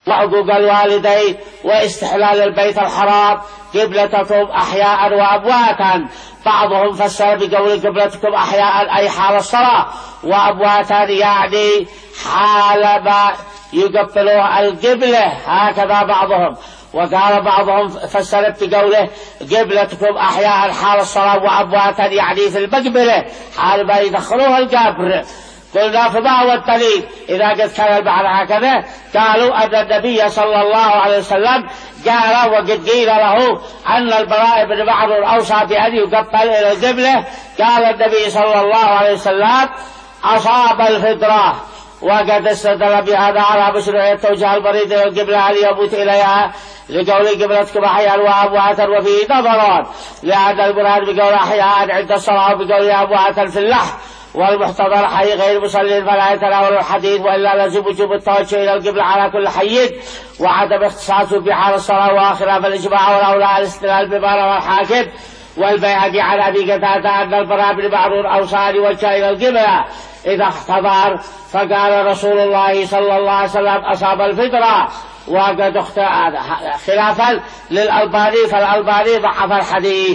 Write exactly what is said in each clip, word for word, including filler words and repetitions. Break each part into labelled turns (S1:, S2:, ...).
S1: وحقوق الوالدين واستحلال البيت الحرام قبلتكم أحياء وأمواتا. بعضهم فسر بقول قبلتكم أحياء أي حال الصلاة، وأمواتا يعني حال ما يقبلوا القبلة، هكذا بعضهم. وقال بعضهم فسر بقوله قبلتكم أحياء حال الصلاة وأمواتا يعني في المقبلة حال ما يدخلوها القبر. قلنا فما هو الدليل إذا قد كان البعض هكذا؟ قالوا أن النبي صلى الله عليه وسلم قال وقد قيل له أن البراء بن معرور أوصى بأن يقبل إلى القبلة، قال النبي صلى الله عليه وسلم أصاب الفطرة، وقد استدل بهذا على مشروعية توجيه المريض إلى القبلة أن يموت إليها لقول قبلتكم أحياء وأمواتا، وفيه نظران، لأن المراد بقول أحياء عند الصلاة وبقول أمواتا في اللحم، والمحتضر حي غير مصلين فلا يتناول الحديث، وإلا لازم وجوب التوجه إلى القبلة على كل حي وعدم اختصاصه بحال الصلاة وآخرها. فالإجماع والأولى الاستدلال بما روى الحاكم والبيهقي عن أبي قتادة أن البراء بن معرور أوصى أن يوجه إلى القبلة إذا احتضر، فقال رسول الله صلى الله عليه وسلم أصاب الفطرة، وقد اختار خلافا للألباني، فالألباني ضعف الحديث.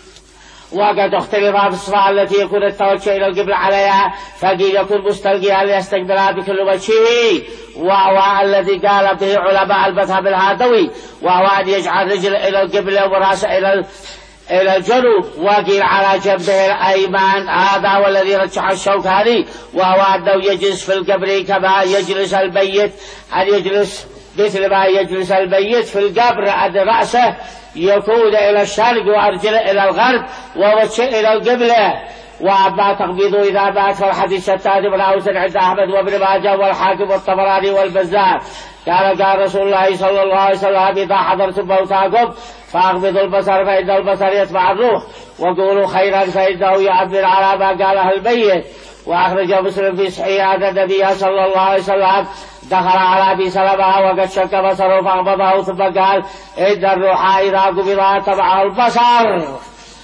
S1: وقد اختلف في الصفة التي يكون التوجه إلى القبلة عليها، فقيل يكون مستلقيا ليستقبلها بكل وجهه، وهو الذي قال به علماء المذهب الهادوي، وهو أن يجعل رجل إلى القبلة ورأسه إلى إلى الجنوب، وقيل على جنبه الأيمن، هذا والذي رجح الشوكاني، وهو أنه يجلس في القبر كما يجلس الميت، أن يجلس مثل ما يجلس الميت في القبر، أن رأسه يكون إلى الشرق وأرجله إلى الغرب ووجهه إلى القبلة. وأما تقبيضه إذا مات فالحديث الثاني بن أوس عند أحمد وابن ماجه والحاكم والطبراني والبزار قال قال رسول الله صلى الله عليه وسلم إذا حضرتم موتاكم فأقبضوا البصر فإن البصر يتبع الروح، وقولوا خيرا فإنه يعبر على ما قاله الميت. وأخرج مسلم في صحيح أن النبي صلى الله عليه وسلم دخل على أبي سلمة وقد شك بصره فأقبضه ثم قال إن الروح إذا قبض تبعه البصر.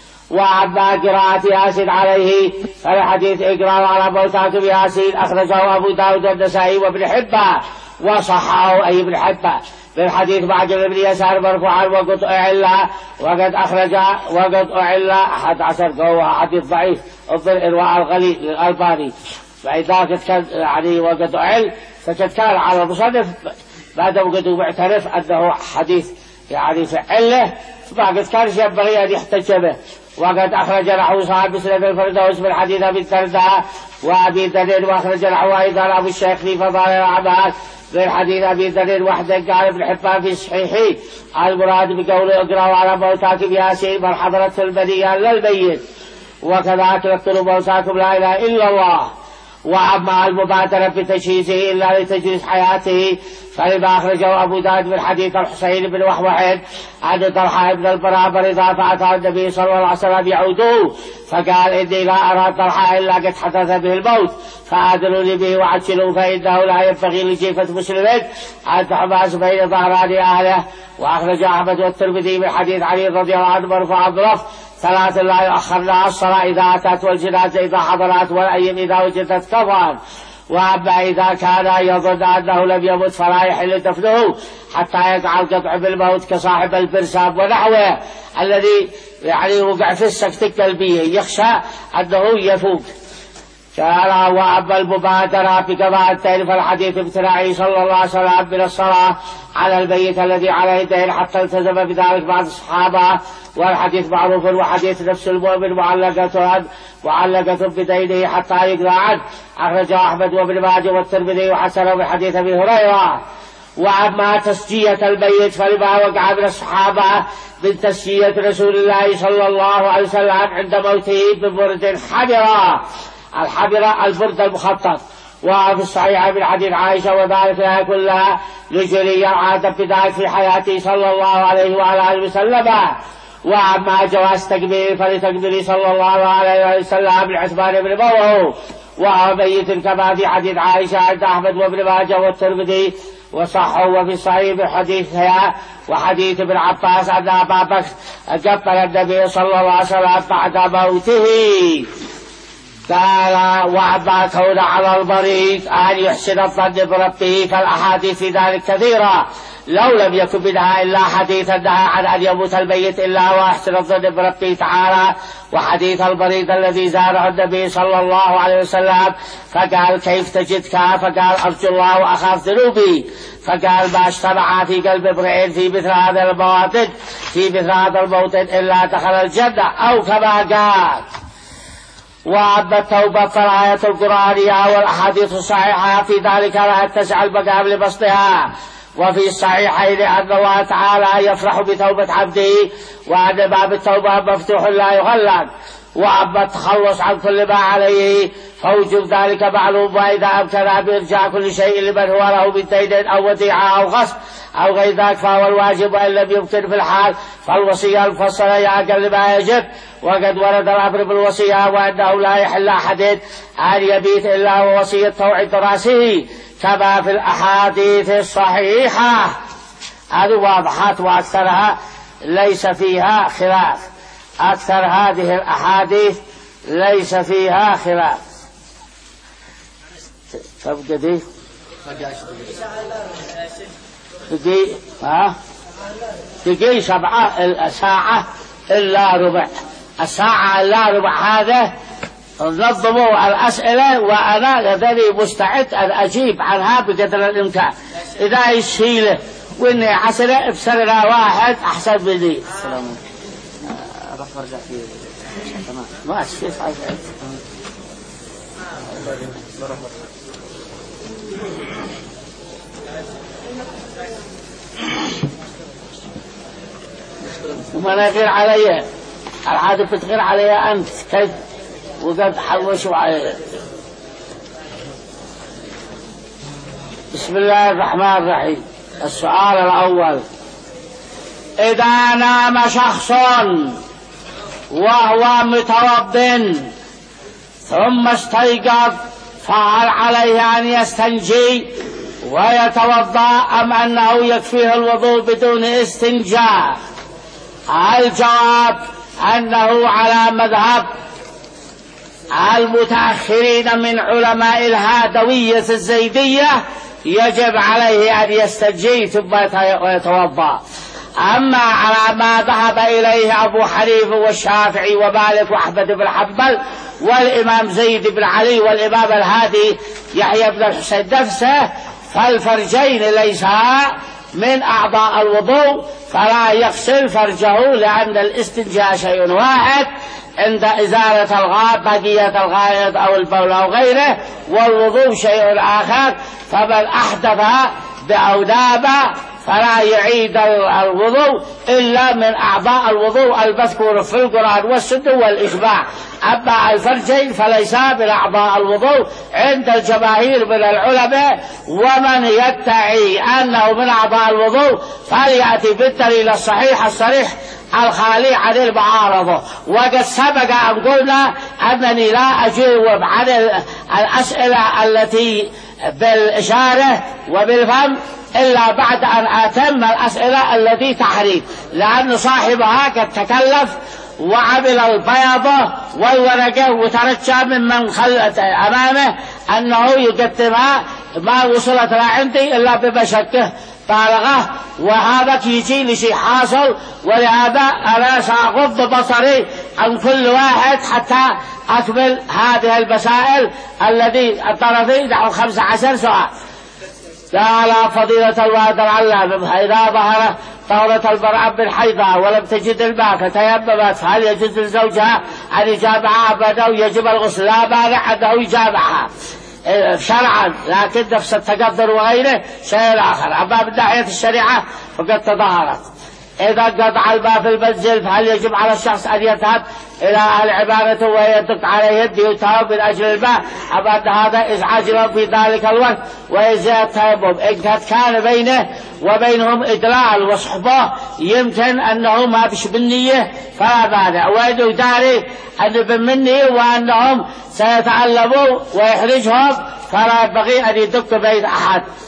S1: وأما قراءة ياسين عليه فالحديث إقرار على موتاكم ياسين أخرجه أبو داود والنسائي وابن حبان وصححه أي ابن حبان من حديث معجم بن يسار مرفوعا وقد أعل وقد أخرج وقد أعل أحد عشر قوة حديث ضعيف ضمن إرواء الغليل للألباني. فإذا كان يعني وقد أعل فقد كان على المصنف بعد وقد معترف أنه حديث يعني فعله، فقد كان ينبغي أن يحتج به. وقد أخرج له صاحب مسلم الفردوس من حديث أبي الدرداء وأبي ذر، وأخرج له أيضا أبو الشيخ في فضائل الأعمال من حديث أبي ذر وحده. قال ابن حبان في صحيحه المراد بقوله اقرأوا على موتاكم ياسين من حضرته المنية للميت، وكذلك اقتلوا موتاكم لا إله إلا الله. وأما المبادرة بتجهيزه إلا لتجهيز حياته فلما أخرجه أبو داود من حديث الحسين بن وحوحين عن طلحة بن البراء إذا فأتى النبي صلى الله عليه وسلم يعوده فقال إني لا أرى طلحة إلا قد حدث به الموت فآذنوني به وعجلوا، فإنه لا ينبغي لجيفة مسلم أن تحبس بين ظهران أهله. وأخرج أحمد والترمذي من حديث علي رضي الله عنه مرفوعا بلفظ ثلاث لا يؤخرنا الصلاة إذا أتت، والجنازة إذا حضرت، والأيم إذا وجدت كفرا. وأما إذا كان يظن أنه لم يمت فلا يحل دفنه حتى يقع القطع بالموت كصاحب البرسام ونحوه الذي يعني وقع في السكتة القلبية يخشى أنه يفوق. قال وأما المبادرة بقضاء الدين فالحديث امتناعه صلى الله عليه وسلم من الصلاة على الميت الذي عليه دين حتى التزم بذلك بعض الصحابة، والحديث معروف. وحديث نفس المؤمن معلقة معلقة بدينه حتى يقضى عنه أخرجه أحمد وابن ماجه والترمذي وحسنه بحديث أبي هريرة. وأما تسجية الميت فلما وقع من الصحابة من تسجية رسول الله صلى الله عليه وسلم عند موته ببرد حمراء، الحمراء البرد المخطط. وفي الصحيح من حديث عائشة وذلك لها كلها لجري عادة بذلك في حياته صلى الله عليه وعلى آله وسلم. وأما جواز تكبير فلتكبير صلى الله عليه وسلم لعثمان بن موه وهو ميت كما في حديث عائشة عند أحمد وابن ماجه والترمذي وصحه. وفي الصحيح بحديثها وحديث ابن عباس أن أبا بكر قبل النبي صلى الله عليه وسلم بعد موته. قال وأما كون على المريض أن يحسن الظن بربه فالأحاديث في ذلك كثيرة، لو لم يكن منها إلا حديث نهى عن أن يموت الميت إلا هو يحسن الظن بربه تعالى، وحديث المريض الذي زاره النبي صلى الله عليه وسلم فقال كيف تجدك؟ فقال أرجو الله وأخاف ذنوبي. فقال ما اجتمع في قلب امرئ في مثل هذا المواطن في مثل هذا الموطن إلا دخل الجنة أو كما قال. وأما التوبة فالآية القرآنية والأحاديث الصحيحة في ذلك لا تسع المقام لبسطها. وفي الصحيحين أن الله تعالى يفرح بتوبة عبده وأن باب التوبة مفتوح لا يغلق. وأما التخلص عن كل ما عليه فوجب ذلك معلوم، وإذا أمكن بإرجاع كل شيء لمن هو له من دين أو وديعة أو غصب أو غير ذلك فهو الواجب، وإن لم يمكن في الحال فالوصية المفصلة هي أقل ما يجب. وقد ورد الأمر بالوصية وأنه لا يحل أحد أن يبيت إلا ووصيته عند رأسه كما في الأحاديث الصحيحة. هذه واضحات وأكثرها ليس فيها خلاف، أكثر هذه الأحاديث ليس فيها خلاف. تبقى دي دقي ها دقي سبعة الساعة إلا ربع، الساعة إلا ربع هذا نظموا الأسئلة وأنا لدي مستعد أن أجيب عنها بقدر الإمكان. إذا يسهيله وإني عسلة بسرنا واحد أحسن مني. السلام رفرق فيه تمام ما أشوف حاجة. وما نغير علي العادة بتغير علي أنت كيف وقد حوشوا علي. بسم الله الرحمن الرحيم. السؤال الأول: إذا نام شخص وهو متوضٍ ثم استيقظ فهل عليه أن يستنجي ويتوضأ أم أنه يكفيه الوضوء بدون استنجاء؟ الجواب أنه على مذهب المتأخرين من علماء الهادوية الزيدية يجب عليه أن يستنجي ثم يتوضأ. أما على ما ذهب إليه أبو حنيفة والشافعي ومالك وأحمد بن حنبل والإمام زيد بن علي والإمام الهادي يحيى بن الحسين نفسه فالفرجين ليسا من أعضاء الوضوء فلا يغسل فرجه، لأن الاستنجاء شيء واحد عند إزالة الغائط بقية الغائط أو البول أو غيره، والوضوء شيء آخر. فمن أحدث بأوداب فلا يعيد الوضوء إلا من أعضاء الوضوء المذكور في القرآن والسنة والإجماع. أما الفرجين فليس من أعضاء الوضوء عند الجماهير من العلماء، ومن يدعي أنه من أعضاء الوضوء فليأتي بالدليل الصحيح الصريح الخالي عن المعارضة. وقد سبق أن قلنا أنني لا أجيب عن الأسئلة التي بالإشارة وبالفم إلا بعد أن أتم الأسئلة التي تحريم، لأن صاحبها قد تكلف وعمل البياضة والورقة وترجى ممن خلت أمامه أنه يقدمها ما وصلت لا عندي إلا بمشقة بالغة، وهذا يجي لشيء حاصل. ولهذا أنا سأغض بصري عن كل واحد حتى أكمل هذه المسائل التي الطرفين نحو خمسة عشر سؤال. قال فضيلة الوالد العلام: إذا ظهر طهرة المرأة بالحيضة ولم تجد الماء فتيممت فهل يجوز لزوجها أن يجامعها أبدا ويجب الغسل؟ لا مانع أنه يجامعها شرعا، لكن نفس التقدر وغيره شيء آخر. أما من ناحية الشريعة فقد تظاهرت. إذا قطع الماء في المنزل فهل يجب على الشخص أن يذهب إلى أهل عبادته ويدق عليه يد ويتوب من أجل الماء؟ أما أن هذا إزعاج له في ذلك الوقت ويزيد التيمم. إن كان بينه وبينهم إدلال وصحبة يمكن أنه ما بش بالنية فلا مانع، وإنه يداري أن بالمنية وأنهم سيتعلموا ويحرجهم فلا ينبغي أن يدق بين أحد.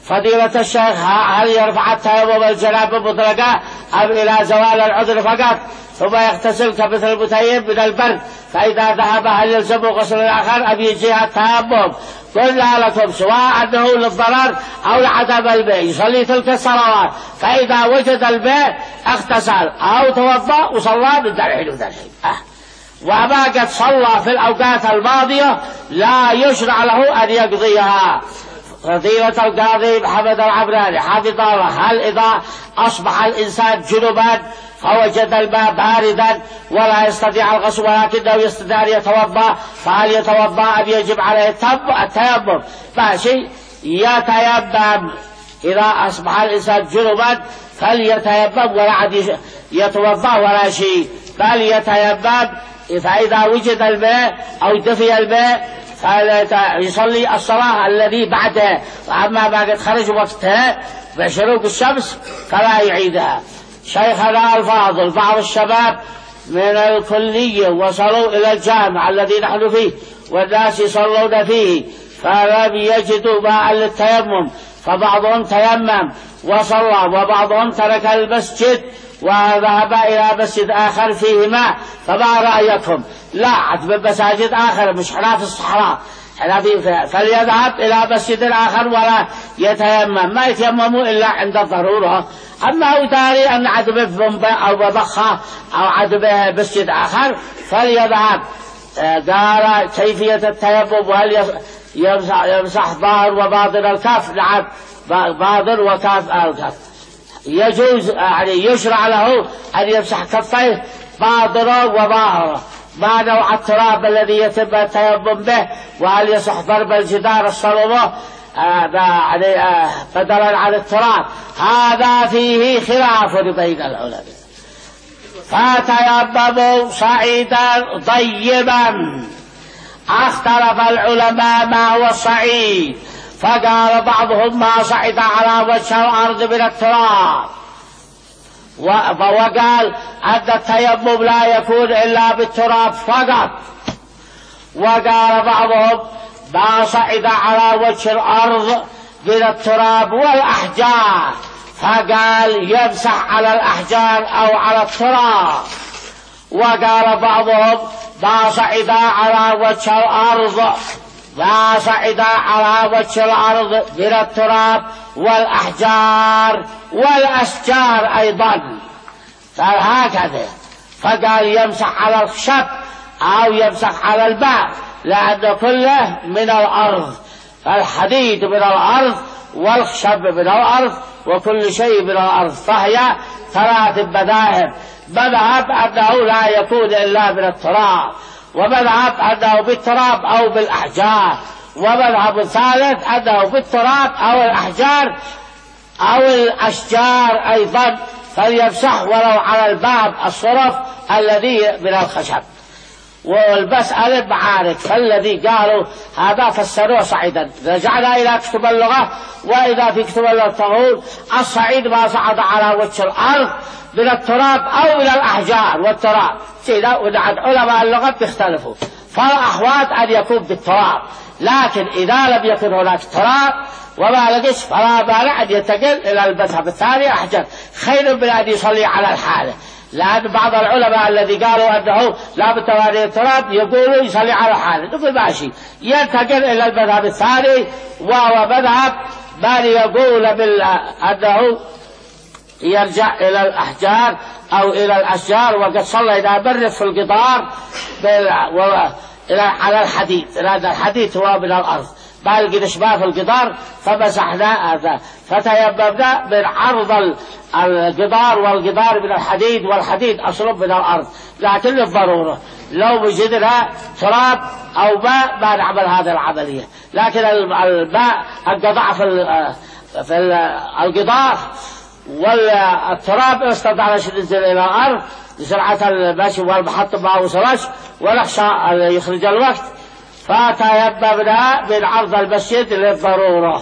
S1: فضيلة الشيخ هل يرفع التيمم الجنابة مطلقة أم إلى زوال العذر فقط ثم يغتسل كمثل المتيم من البرد فإذا ذهب هل يلزم غسل الآخر أم يجزيها التيمم؟ قلنا لكم سواء أنه للضرر أو لعدم الماء يصلي تلك الصلوات، فإذا وجد الماء اغتسل أو توضأ وصلى من درحين ودرحين. أه. وما قد صلى في الأوقات الماضية لا يشرع له أن يقضيها. فضيلة القاضي محمد العبراني حفظه الله هل إذا أصبح الإنسان جنبا فوجد الماء باردا ولا يستطيع الغسل ولكنه يستطيع أن يتوضأ فهل يتوضأ أم يجب عليه التيمم؟ ماشي، يتيمم. إذا أصبح الإنسان جنبا فليتيمم ولا عاد يتوضأ ولا شيء، بل يتيمم. فإذا وجد الماء أو دفي الماء فيصلي الصلاة الذي بعدها، وأما ما قد خرج وقتها بشروق الشمس فلا يعيدها. شيخنا الفاضل بعض الشباب من الكلية وصلوا إلى الجامع الذي نحن فيه والناس يصلون فيه فلم يجدوا ماء للتيمم، فبعضهم تيمم وصلى وبعضهم ترك المسجد وذهب إلى مسجد آخر فيه ماء. فما رأيكم؟ لا عد بمساجد آخر مش حنا في الصحراء، حنا في فليذهب إلى مسجد آخر ولا يتيمم، ما يتيمموا إلا عند الضرورة. أما أداري أن عد ببنبا أو ببخة أو عد بمسجد آخر فليذهب. قال كيفية التيمم وهل يمسح, يمسح ظاهر وباطن الكف؟ نعم، باطن وكف الكف يجوز، يعني يشرع له أن يمسح كفيه باطنه وظاهره. ما نوع التراب الذي يتم التيمم به؟ وهل يصح ضرب الجدار الصلبة بدلا عن التراب؟ هذا فيه خلاف بين العلماء. فتيمموا صعيدا طيبا. اختلف العلماء ما هو الصعيد، فقال بعضهم ما صعد على وجه الأرض من التراب، وقال أن التيمم لا يكون إلا بالتراب فقط. وقال بعضهم ما صعد على وجه الأرض من التراب والأحجار، فقال يمسح على الأحجار أو على التراب. وقال بعضهم ما صعد على وجه الأرض ما صعد على وجه الأرض من التراب والأحجار والأشجار أيضا، فهكذا. فقال يمسح على الخشب أو يمسح على الماء، لأن كله من الأرض، الحديد من الأرض والخشب من الأرض وكل شيء من الأرض. فهي ثلاث مذاهب: مذهب أنه لا يكون إلا من التراب، ومذهب أنه بالتراب أو بالأحجار، ومذهب ثالث أنه بالتراب أو الأحجار أو الأشجار أيضا، فليمسح ولو على الباب الصرف الذي من الخشب. والمسألة معارك، فالذي قالوا هذا فسروه صعيدا. رجعنا إلى كتب اللغة، وإذا في كتب اللغة تقول الصعيد ما صعد على وجه الأرض من التراب أو من الأحجار والتراب كذا. ونعد علماء اللغة بيختلفوا، فالأحوات أن يكون بالتراب، لكن إذا لم يكن هناك تراب وما لقيش فلا مانع أن ينتقل إلى المذهب الثاني أحجر، خير من أن يصلي على الحالة. لأن بعض العلماء الذي قالوا أنه لا بد من التراب يقولوا يصلي على حاله، نقول ماشي، ينتقل إلى المذهب الثاني وهو مذهب من يقول أنه يرجع إلى الأحجار أو إلى الأشجار. وقد صلى إذا برد في القطار على الحديد، لأن الحديد هو من الأرض، ما لقينا شباب في القطار فمسحنا هذا، فتيممنا من عرض القطار، والقطار من الحديد، والحديد أصله من الأرض، لكن للضرورة لو وجدنا تراب أو ماء ما نعمل هذه العملية. لكن الماء انقطع في القطار والتراب استطاع أن ينزل إلى الأرض لسرعة المشي والمحطة ما وصلش ونخشى أن يخرج الوقت، فتيممنا من عرض المسجد للضرورة.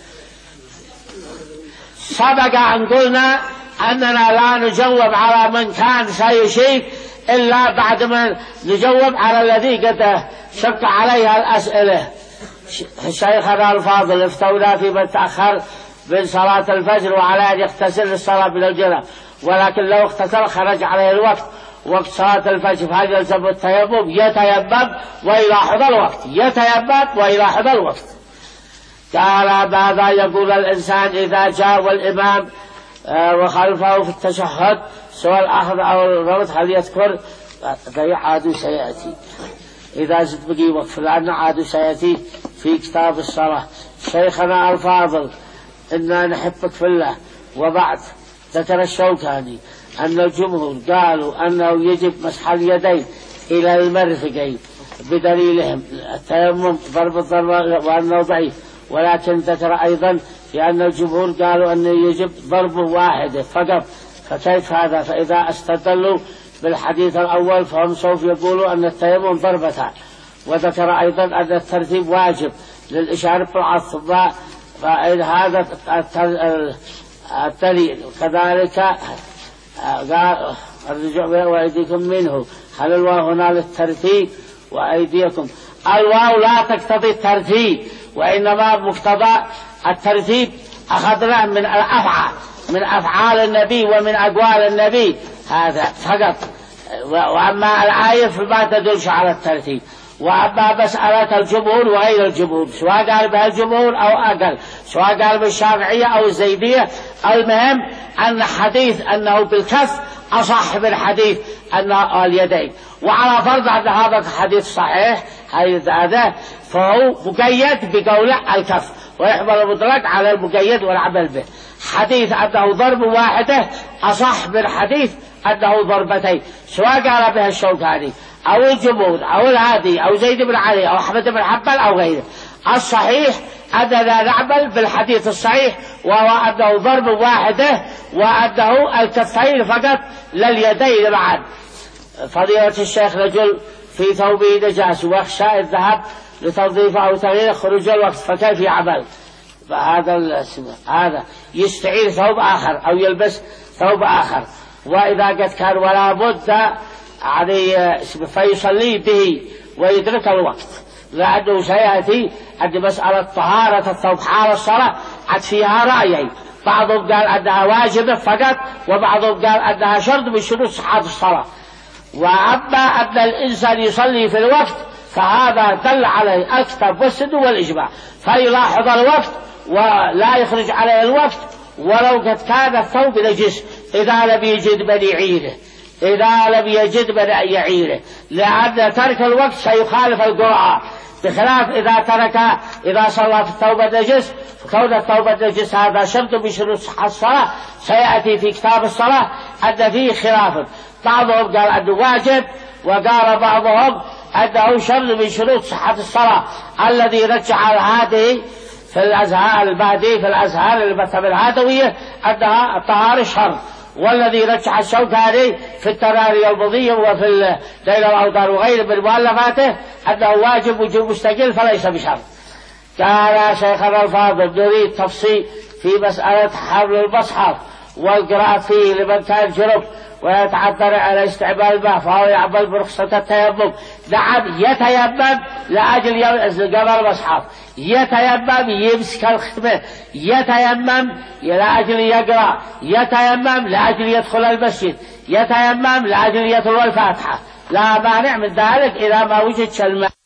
S1: سبق أن قلنا أننا لا نجوب على من كان سيشيك إلا بعد ما نجوب على الذي قد شق عليها الأسئلة. شيخنا الفاضل افتونا في من تأخر من صلاة الفجر وعلى أن يغتسل للصلاة من الجنة، ولكن لو اغتسل خرج عليه الوقت وقت صلاة الفجر فهل يلزم التيمم؟ يتيمم ويلاحظ الوقت، يتيمم ويلاحظ الوقت. قال ماذا يقول الإنسان إذا جاء والإمام وخلفه في التشهد سواء الأخذ أو الربط؟ هل يذكر؟ عاد سيأتي إذا زد بقي وقف، لأن عاد سيأتي في كتاب الصلاة. شيخنا الفاضل إنا نحبك في الله. وبعد ذكر الشوكاني أن الجمهور قالوا أنه يجب مسح اليدين إلى المرفقين بدليلهم التيمم ضرب الضرب وأنه ضعيف، ولكن ذكر أيضا لأن الجمهور قالوا أنه يجب ضرب واحد فقط، فكيف هذا؟ فإذا استدلوا بالحديث الأول فهم سوف يقولوا أن التيمم ضربتان. وذكر أيضا أن الترتيب واجب للإشارة بالعطف، فهذا الدليل. كذلك قال الرجوع وأيديكم منه، هل الواو هنا للترتيب وأيديكم؟ الواو لا تقتضي الترتيب، وإنما مقتضى الترتيب أخذنا من الأفعال من أفعال النبي ومن أقوال النبي هذا فقط. وأما الآية فما تدلش على الترتيب. وأما مسألة الجمهور وغير الجمهور سواء قال بها الجمهور أو أقل، سواء قال بالشافعية أو الزيدية، المهم أن حديث أنه بالكف أصح من حديث أن اليدين. وعلى فرض أن هذا الحديث صحيح هذا فهو مقيد بقول الكف، ويحمل المطلق على المقيد والعمل به. حديث أنه ضرب واحدة أصح من حديث أنه ضربتين، سواء قال بها الشوكاني أو الجمهور أو الهادي أو زيد بن علي أو أحمد بن حنبل أو غيره. الصحيح أننا نعمل بالحديث الصحيح، وهو أنه ضرب واحدة وأنه الكفين فقط لا اليدين معا. فضيلة الشيخ رجل في ثوبه نجاسة ويخشى الذهاب لتنظيفه أو تغييره خروج الوقت، فكيف يعمل؟ فهذا هذا يستعير ثوب آخر أو يلبس ثوب آخر. وإذا قد كان ولا بد يعني فيصلي به ويدرك الوقت، لأنه سيأتي أن مسألة طهارة الثوب حال الصلاة عد فيها رأيين، بعضهم قال أنها واجبة فقط، وبعضهم قال أنها شرط من شروط صحة الصلاة. وأما أن الإنسان يصلي في الوقت فهذا دل عليه الكتاب والسنة والإجماع، فيلاحظ الوقت ولا يخرج عليه الوقت ولو قد كان الثوب نجس إذا لم يجد من يعيره إذا لم يجد من يعيره لأن ترك الوقت سيخالف القرآن، بخلاف إذا ترك إذا صلى في الثوب النجس، فكون الثوب النجس هذا شرط من شروط صحة الصلاة. سيأتي في كتاب الصلاة أن فيه خلاف، بعضهم قال أنه واجب وقال بعضهم أنه شرط من شروط صحة الصلاة. الذي رجع هذه في الأزهار البادي في الأزهار المذهب الهادوية أنها الطهارة شرط، والذي رجح الشوكاني في التراري البضية وفي ليل الأوطار وغيره من مؤلفاته أنه واجب وجوب مستقل فليس بشرط. قال شيخنا الفاضل نريد تفصيل في مسألة حمل المصحف والقراءة فيه لمن كان جنب ويتعذر على استعمال الماء فهو يعمل برخصة التيمم. نعم يتيمم لأجل قبل المصحف، يتيمم يمسك الختمة، يتيمم لأجل يقرأ، يتيمم لأجل يدخل المسجد، يتيمم لأجل يتلو الفاتحة، لا مانع من ذلك إذا ما وجدش الماء.